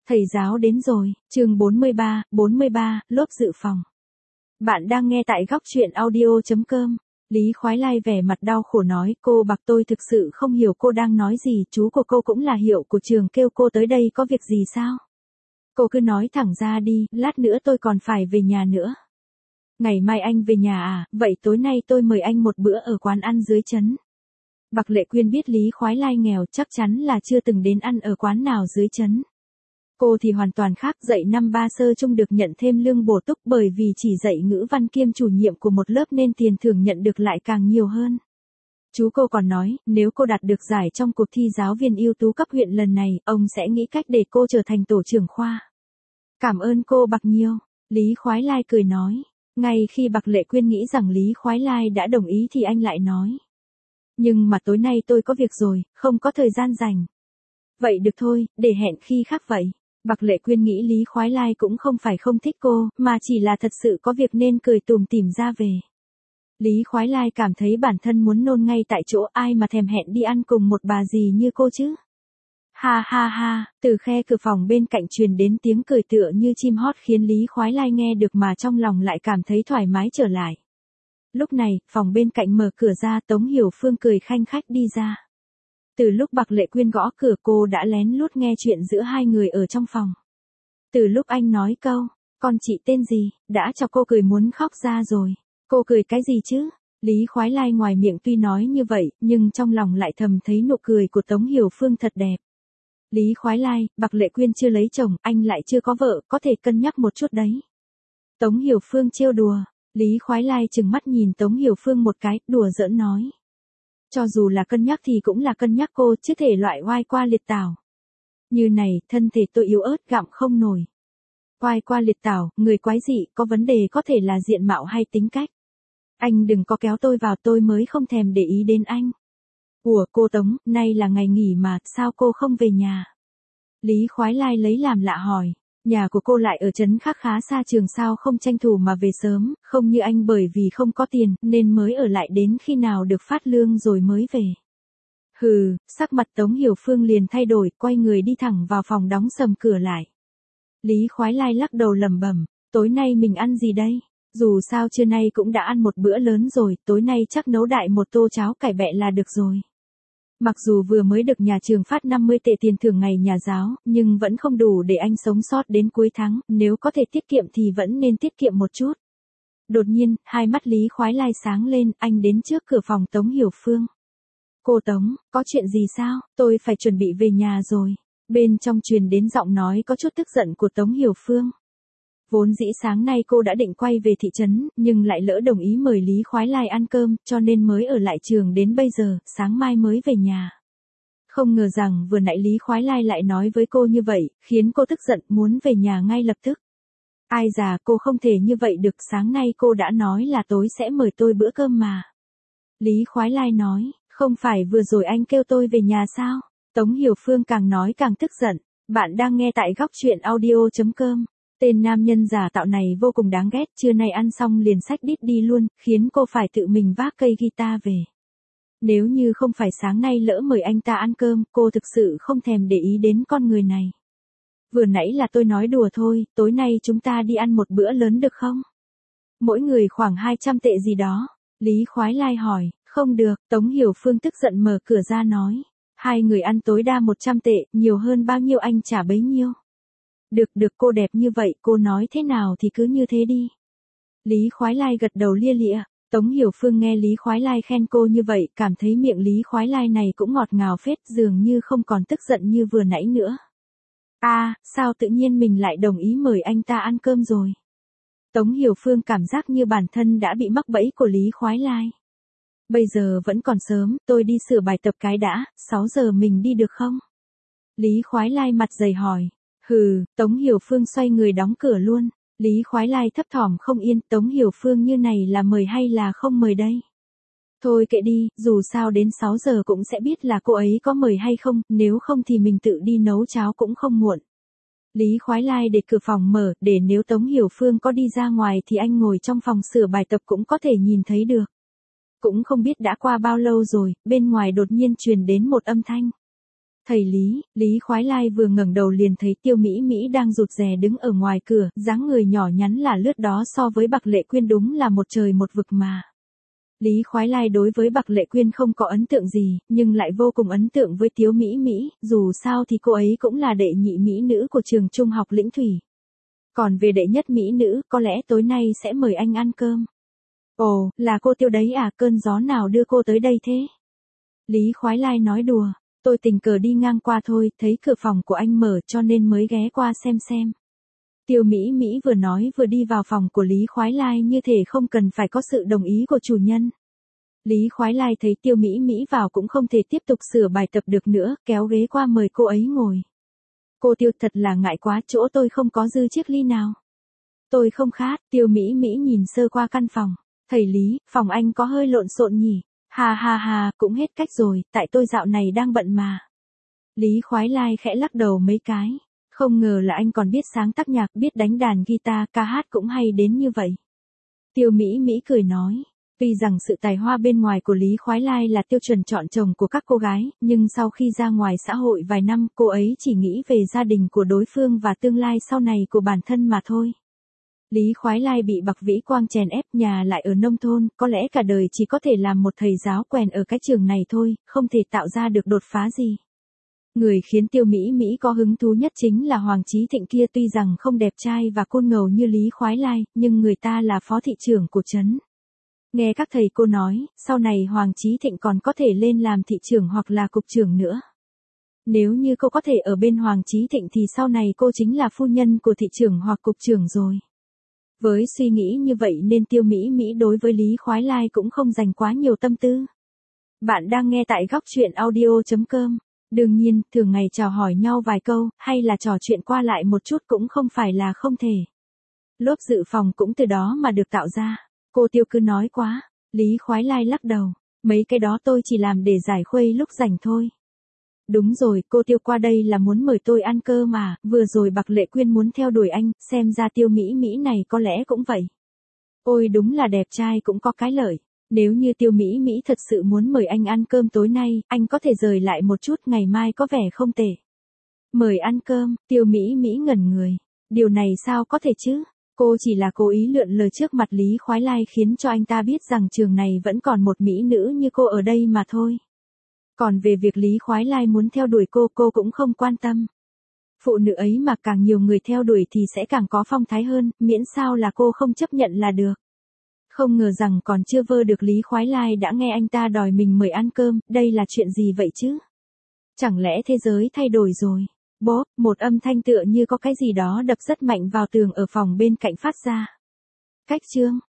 Thầy giáo đến rồi, chương 43, lớp dự phòng. Bạn đang nghe tại góc truyện audio.com. Lý Khoái Lai vẻ mặt đau khổ nói, cô Bạc tôi thực sự không hiểu cô đang nói gì, chú của cô cũng là hiệu của trường kêu cô tới đây có việc gì sao? Cô cứ nói thẳng ra đi, lát nữa tôi còn phải về nhà nữa. Ngày mai anh về nhà à, vậy tối nay tôi mời anh một bữa ở quán ăn dưới trấn. Bạc Lệ Quyên biết Lý Khoái Lai nghèo chắc chắn là chưa từng đến ăn ở quán nào dưới trấn. Cô thì hoàn toàn khác, dạy năm 3 sơ chung được nhận thêm lương bổ túc bởi vì chỉ dạy ngữ văn kiêm chủ nhiệm của một lớp nên tiền thưởng nhận được lại càng nhiều hơn. Chú cô còn nói, nếu cô đạt được giải trong cuộc thi giáo viên ưu tú cấp huyện lần này, ông sẽ nghĩ cách để cô trở thành tổ trưởng khoa. Cảm ơn cô Bạc nhiều, Lý Khoái Lai cười nói. Ngay khi Bạc Lệ Quyên nghĩ rằng Lý Khoái Lai đã đồng ý thì anh lại nói. Nhưng mà tối nay tôi có việc rồi, không có thời gian rảnh. Vậy được thôi, để hẹn khi khác vậy. Bạc Lệ Quyên nghĩ Lý Khoái Lai cũng không phải không thích cô, mà chỉ là thật sự có việc nên cười tủm tỉm ra về. Lý Khoái Lai cảm thấy bản thân muốn nôn ngay tại chỗ, ai mà thèm hẹn đi ăn cùng một bà gì như cô chứ. Ha ha ha, từ khe cửa phòng bên cạnh truyền đến tiếng cười tựa như chim hót khiến Lý Khoái Lai nghe được mà trong lòng lại cảm thấy thoải mái trở lại. Lúc này, phòng bên cạnh mở cửa ra, Tống Hiểu Phương cười khanh khách đi ra. Từ lúc Bạc Lệ Quyên gõ cửa cô đã lén lút nghe chuyện giữa hai người ở trong phòng. Từ lúc anh nói câu, con chị tên gì, đã cho cô cười muốn khóc ra rồi. Cô cười cái gì chứ? Lý Khoái Lai ngoài miệng tuy nói như vậy, nhưng trong lòng lại thầm thấy nụ cười của Tống Hiểu Phương thật đẹp. Lý Khoái Lai, Bạc Lệ Quyên chưa lấy chồng, anh lại chưa có vợ, có thể cân nhắc một chút đấy. Tống Hiểu Phương trêu đùa, Lý Khoái Lai trừng mắt nhìn Tống Hiểu Phương một cái, đùa giỡn nói. Cho dù là cân nhắc thì cũng là cân nhắc cô, chứ thể loại oai qua liệt tảo. Như này, thân thể tôi yếu ớt gặm không nổi. Oai qua liệt tảo, người quái dị, có vấn đề có thể là diện mạo hay tính cách. Anh đừng có kéo tôi vào, tôi mới không thèm để ý đến anh. Ủa cô Tống, nay là ngày nghỉ mà, sao cô không về nhà? Lý Khoái Lai lấy làm lạ hỏi. Nhà của cô lại ở trấn khác khá xa trường, sao không tranh thủ mà về sớm, không như anh bởi vì không có tiền, nên mới ở lại đến khi nào được phát lương rồi mới về. Hừ, sắc mặt Tống Hiểu Phương liền thay đổi, quay người đi thẳng vào phòng đóng sầm cửa lại. Lý Khoái Lai lắc đầu lẩm bẩm, tối nay mình ăn gì đây? Dù sao trưa nay cũng đã ăn một bữa lớn rồi, tối nay chắc nấu đại một tô cháo cải bẹ là được rồi. Mặc dù vừa mới được nhà trường phát 50 tệ tiền thưởng ngày nhà giáo, nhưng vẫn không đủ để anh sống sót đến cuối tháng, nếu có thể tiết kiệm thì vẫn nên tiết kiệm một chút. Đột nhiên, hai mắt Lý Khoái Lai sáng lên, anh đến trước cửa phòng Tống Hiểu Phương. Cô Tống, có chuyện gì sao? Tôi phải chuẩn bị về nhà rồi. Bên trong truyền đến giọng nói có chút tức giận của Tống Hiểu Phương. Vốn dĩ sáng nay cô đã định quay về thị trấn, nhưng lại lỡ đồng ý mời Lý Khoái Lai ăn cơm, cho nên mới ở lại trường đến bây giờ, sáng mai mới về nhà. Không ngờ rằng vừa nãy Lý Khoái Lai lại nói với cô như vậy, khiến cô tức giận muốn về nhà ngay lập tức. Ai già, cô không thể như vậy được, sáng nay cô đã nói là tối sẽ mời tôi bữa cơm mà. Lý Khoái Lai nói, không phải vừa rồi anh kêu tôi về nhà sao? Tống Hiểu Phương càng nói càng tức giận. Bạn đang nghe tại góc truyện audio.com. Tên nam nhân giả tạo này vô cùng đáng ghét, trưa nay ăn xong liền xách đít đi luôn, khiến cô phải tự mình vác cây guitar về. Nếu như không phải sáng nay lỡ mời anh ta ăn cơm, cô thực sự không thèm để ý đến con người này. Vừa nãy là tôi nói đùa thôi, tối nay chúng ta đi ăn một bữa lớn được không? Mỗi người khoảng 200 tệ gì đó. Lý Khoái Lai hỏi, không được, Tống Hiểu Phương tức giận mở cửa ra nói. Hai người ăn tối đa 100 tệ, nhiều hơn bao nhiêu anh trả bấy nhiêu. Được cô đẹp như vậy, cô nói thế nào thì cứ như thế đi. Lý Khoái Lai gật đầu lia lịa. Tống Hiểu Phương nghe Lý Khoái Lai khen cô như vậy, cảm thấy miệng Lý Khoái Lai này cũng ngọt ngào phết, dường như không còn tức giận như vừa nãy nữa. Sao tự nhiên mình lại đồng ý mời anh ta ăn cơm rồi? Tống Hiểu Phương cảm giác như bản thân đã bị mắc bẫy của Lý Khoái Lai. Bây giờ vẫn còn sớm, tôi đi sửa bài tập cái đã, 6 giờ mình đi được không? Lý Khoái Lai mặt dày hỏi. Hừ, Tống Hiểu Phương xoay người đóng cửa luôn. Lý Khoái Lai thấp thỏm không yên, Tống Hiểu Phương như này là mời hay là không mời đây? Thôi kệ đi, dù sao đến 6 giờ cũng sẽ biết là cô ấy có mời hay không, nếu không thì mình tự đi nấu cháo cũng không muộn. Lý Khoái Lai để cửa phòng mở, để nếu Tống Hiểu Phương có đi ra ngoài thì anh ngồi trong phòng sửa bài tập cũng có thể nhìn thấy được. Cũng không biết đã qua bao lâu rồi, bên ngoài đột nhiên truyền đến một âm thanh. Thầy Lý Khoái Lai vừa ngẩng đầu liền thấy Tiêu Mỹ Mỹ đang rụt rè đứng ở ngoài cửa, dáng người nhỏ nhắn là lướt đó so với Bạc Lệ Quyên đúng là một trời một vực mà. Lý Khoái Lai đối với Bạc Lệ Quyên không có ấn tượng gì, nhưng lại vô cùng ấn tượng với Tiêu Mỹ Mỹ, dù sao thì cô ấy cũng là đệ nhị mỹ nữ của trường trung học Lĩnh Thủy. Còn về đệ nhất mỹ nữ, có lẽ tối nay sẽ mời anh ăn cơm. Ồ, là cô Tiêu đấy à, cơn gió nào đưa cô tới đây thế? Lý Khoái Lai nói đùa, tôi tình cờ đi ngang qua thôi, thấy cửa phòng của anh mở cho nên mới ghé qua xem. Tiêu Mỹ Mỹ vừa nói vừa đi vào phòng của Lý Khoái Lai như thể không cần phải có sự đồng ý của chủ nhân. Lý Khoái Lai thấy Tiêu Mỹ Mỹ vào cũng không thể tiếp tục sửa bài tập được nữa, kéo ghế qua mời cô ấy ngồi. Cô Tiêu thật là ngại quá, chỗ tôi không có dư chiếc ly nào. Tôi không khát, Tiêu Mỹ Mỹ nhìn sơ qua căn phòng. Thầy Lý, phòng anh có hơi lộn xộn nhỉ? Ha, cũng hết cách rồi, tại tôi dạo này đang bận mà. Lý Khoái Lai khẽ lắc đầu mấy cái. Không ngờ là anh còn biết sáng tác nhạc, biết đánh đàn guitar, ca hát cũng hay đến như vậy. Tiêu Mỹ Mỹ cười nói. Tuy rằng sự tài hoa bên ngoài của Lý Khoái Lai là tiêu chuẩn chọn chồng của các cô gái, nhưng sau khi ra ngoài xã hội vài năm, cô ấy chỉ nghĩ về gia đình của đối phương và tương lai sau này của bản thân mà thôi. Lý Khoái Lai bị Bạc Vĩ Quang chèn ép, nhà lại ở nông thôn, có lẽ cả đời chỉ có thể làm một thầy giáo quèn ở cái trường này thôi, không thể tạo ra được đột phá gì. Người khiến Tiêu Mỹ Mỹ có hứng thú nhất chính là Hoàng Chí Thịnh kia, tuy rằng không đẹp trai và côn ngầu như Lý Khoái Lai, nhưng người ta là phó thị trưởng của trấn. Nghe các thầy cô nói, sau này Hoàng Chí Thịnh còn có thể lên làm thị trưởng hoặc là cục trưởng nữa. Nếu như cô có thể ở bên Hoàng Chí Thịnh thì sau này cô chính là phu nhân của thị trưởng hoặc cục trưởng rồi. Với suy nghĩ như vậy nên Tiêu Mỹ Mỹ đối với Lý Khoái Lai cũng không dành quá nhiều tâm tư. Bạn đang nghe tại góc truyện audio.com. Đương nhiên, thường ngày chào hỏi nhau vài câu, hay là trò chuyện qua lại một chút cũng không phải là không thể. Lốp dự phòng cũng từ đó mà được tạo ra. Cô Tiêu cứ nói quá. Lý Khoái Lai lắc đầu. Mấy cái đó tôi chỉ làm để giải khuây lúc rảnh thôi. Đúng rồi, cô Tiêu qua đây là muốn mời tôi ăn cơm mà, vừa rồi Bạc Lệ Quyên muốn theo đuổi anh, xem ra Tiêu Mỹ Mỹ này có lẽ cũng vậy. Ôi đúng là đẹp trai cũng có cái lợi. Nếu như Tiêu Mỹ Mỹ thật sự muốn mời anh ăn cơm tối nay, anh có thể rời lại một chút, ngày mai có vẻ không tệ. Mời ăn cơm, Tiêu Mỹ Mỹ ngẩn người. Điều này sao có thể chứ? Cô chỉ là cố ý lượn lờ trước mặt Lý Khoái Lai khiến cho anh ta biết rằng trường này vẫn còn một mỹ nữ như cô ở đây mà thôi. Còn về việc Lý Khoái Lai muốn theo đuổi cô cũng không quan tâm. Phụ nữ ấy mà càng nhiều người theo đuổi thì sẽ càng có phong thái hơn, miễn sao là cô không chấp nhận là được. Không ngờ rằng còn chưa vơ được Lý Khoái Lai đã nghe anh ta đòi mình mời ăn cơm, đây là chuyện gì vậy chứ? Chẳng lẽ thế giới thay đổi rồi? Bốp, một âm thanh tựa như có cái gì đó đập rất mạnh vào tường ở phòng bên cạnh phát ra. Cách chương,